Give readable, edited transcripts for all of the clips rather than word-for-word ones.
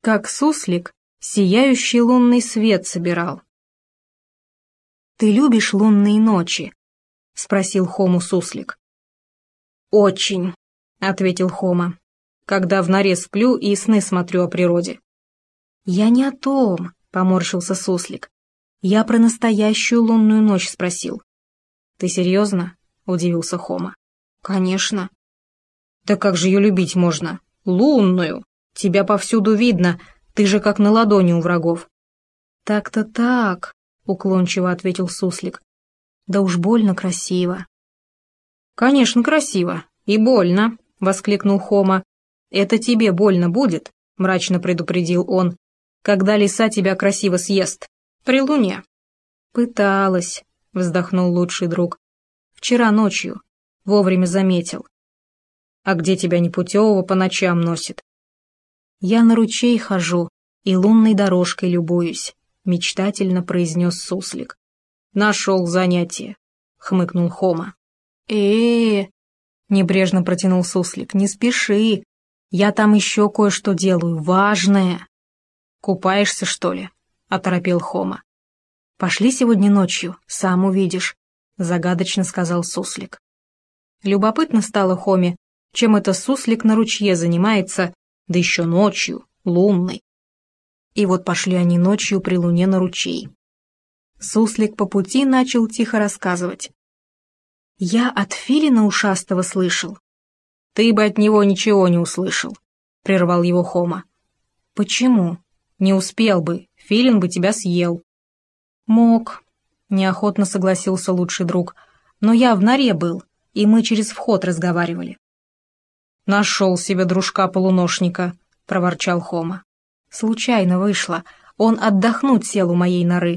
как суслик сияющий лунный свет собирал. «Ты любишь лунные ночи?» — спросил Хому суслик. «Очень», — ответил Хома, «когда в норе сплю и сны смотрю о природе». «Я не о том», — поморщился суслик. «Я про настоящую лунную ночь спросил». «Ты серьезно?» — удивился Хома. «Конечно». «Да как же ее любить можно? Лунную! Тебя повсюду видно, ты же как на ладони у врагов». «Так-то так», — уклончиво ответил суслик. «Да уж больно красиво». «Конечно, красиво. И больно», — воскликнул Хома. «Это тебе больно будет», — мрачно предупредил он, «когда лиса тебя красиво съест. При луне». «Пыталась», — вздохнул лучший друг. «Вчера ночью. Вовремя заметил». «А где тебя непутевого по ночам носит?» «Я на ручей хожу и лунной дорожкой любуюсь», — мечтательно произнес суслик. «Нашел занятие», — хмыкнул Хома. Небрежно протянул суслик, «не спеши. Я там еще кое-что делаю, важное». «Купаешься, что ли?» — оторопел Хома. «Пошли сегодня ночью, сам увидишь», — загадочно сказал суслик. Любопытно стало Хоме, чем это суслик на ручье занимается, да еще ночью, лунной. И вот пошли они ночью при луне на ручей. Суслик по пути начал тихо рассказывать. «Я от филина ушастого слышал». «Ты бы от него ничего не услышал», — прервал его Хома. «Почему? Не успел бы, филин бы тебя съел». «Мог», — неохотно согласился лучший друг, «но я в норе был, и мы через вход разговаривали». «Нашел себе дружка-полуношника», — проворчал Хома. «Случайно вышло. Он отдохнуть сел у моей норы».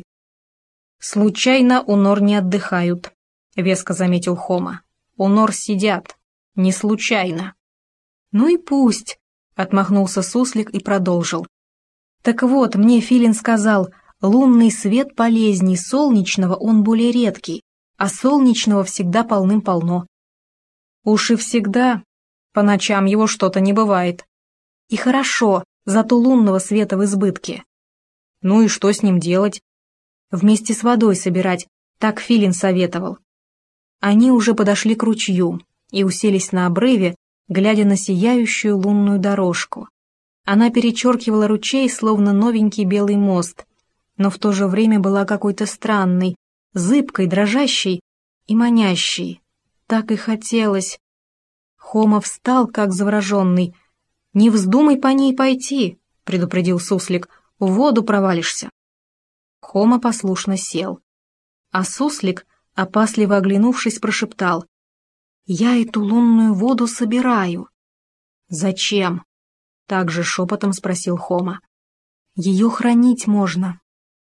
«Случайно у нор не отдыхают», — веско заметил Хома. «У нор сидят. Не случайно». «Ну и пусть», — отмахнулся суслик и продолжил. «Так вот, мне филин сказал, лунный свет полезней солнечного, он более редкий, а солнечного всегда полным-полно». «Уж и всегда. По ночам его что-то не бывает». «И хорошо, зато лунного света в избытке». «Ну и что с ним делать?» «Вместе с водой собирать, так филин советовал». Они уже подошли к ручью и уселись на обрыве, глядя на сияющую лунную дорожку. Она перечеркивала ручей, словно новенький белый мост, но в то же время была какой-то странной, зыбкой, дрожащей и манящей. Так и хотелось. Хома встал, как завороженный. «Не вздумай по ней пойти», — предупредил суслик, — «в воду провалишься». Хома послушно сел. А суслик, опасливо оглянувшись, прошептал: «Я эту лунную воду собираю». «Зачем?» — также шепотом спросил Хома. «Ее хранить можно».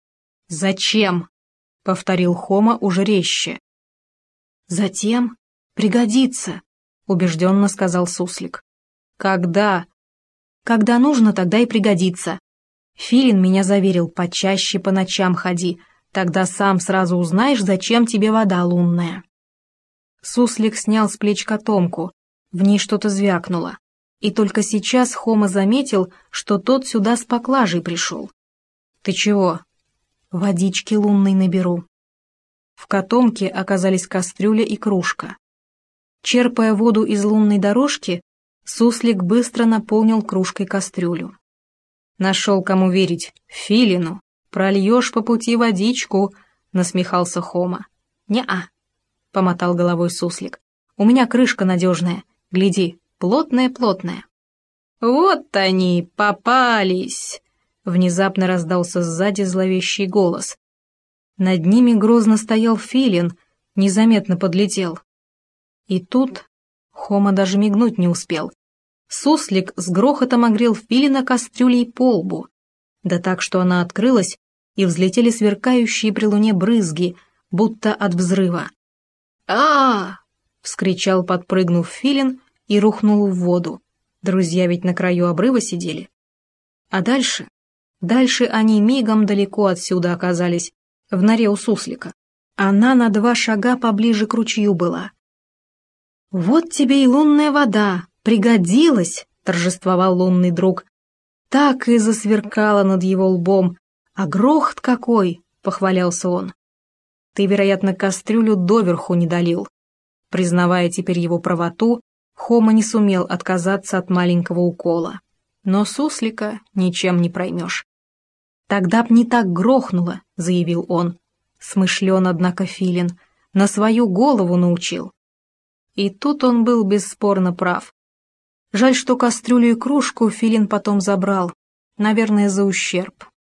«Зачем?» — повторил Хома уже резче. «Затем пригодится», — убежденно сказал суслик. «Когда?» «Когда нужно, тогда и пригодится. Филин меня заверил, почаще по ночам ходи, тогда сам сразу узнаешь, зачем тебе вода лунная». Суслик снял с плеч котомку, в ней что-то звякнуло, и только сейчас Хома заметил, что тот сюда с поклажей пришел. «Ты чего?» «Водички лунной наберу». В котомке оказались кастрюля и кружка. Черпая воду из лунной дорожки, суслик быстро наполнил кружкой кастрюлю. «Нашел, кому верить, филину. Прольешь по пути водичку», — насмехался Хома. «Не-а», — помотал головой суслик. «У меня крышка надежная. Гляди, плотная-плотная». «Вот они, попались!» — внезапно раздался сзади зловещий голос. Над ними грозно стоял филин, незаметно подлетел. И тут Хома даже мигнуть не успел. Суслик с грохотом огрел филина кастрюлей по лбу, да так, что она открылась, и взлетели сверкающие при луне брызги, будто от взрыва. а вскричал, подпрыгнув филин, и рухнул в воду. Друзья ведь на краю обрыва сидели. А дальше? Дальше они мигом далеко отсюда оказались, в норе у суслика. Она на 2 шага поближе к ручью была. «Вот тебе и лунная вода, пригодилась!» — торжествовал лунный друг. так и засверкало над его лбом. «А грохот какой!» — похвалялся он. «Ты, вероятно, кастрюлю доверху не долил». Признавая теперь его правоту, Хома не сумел отказаться от маленького укола. Но суслика ничем не проймешь. «Тогда б не так грохнуло», — заявил он. Смышлен, однако, филин, на свою голову научил. И тут он был бесспорно прав. Жаль, что кастрюлю и кружку филин потом забрал, наверное, за ущерб.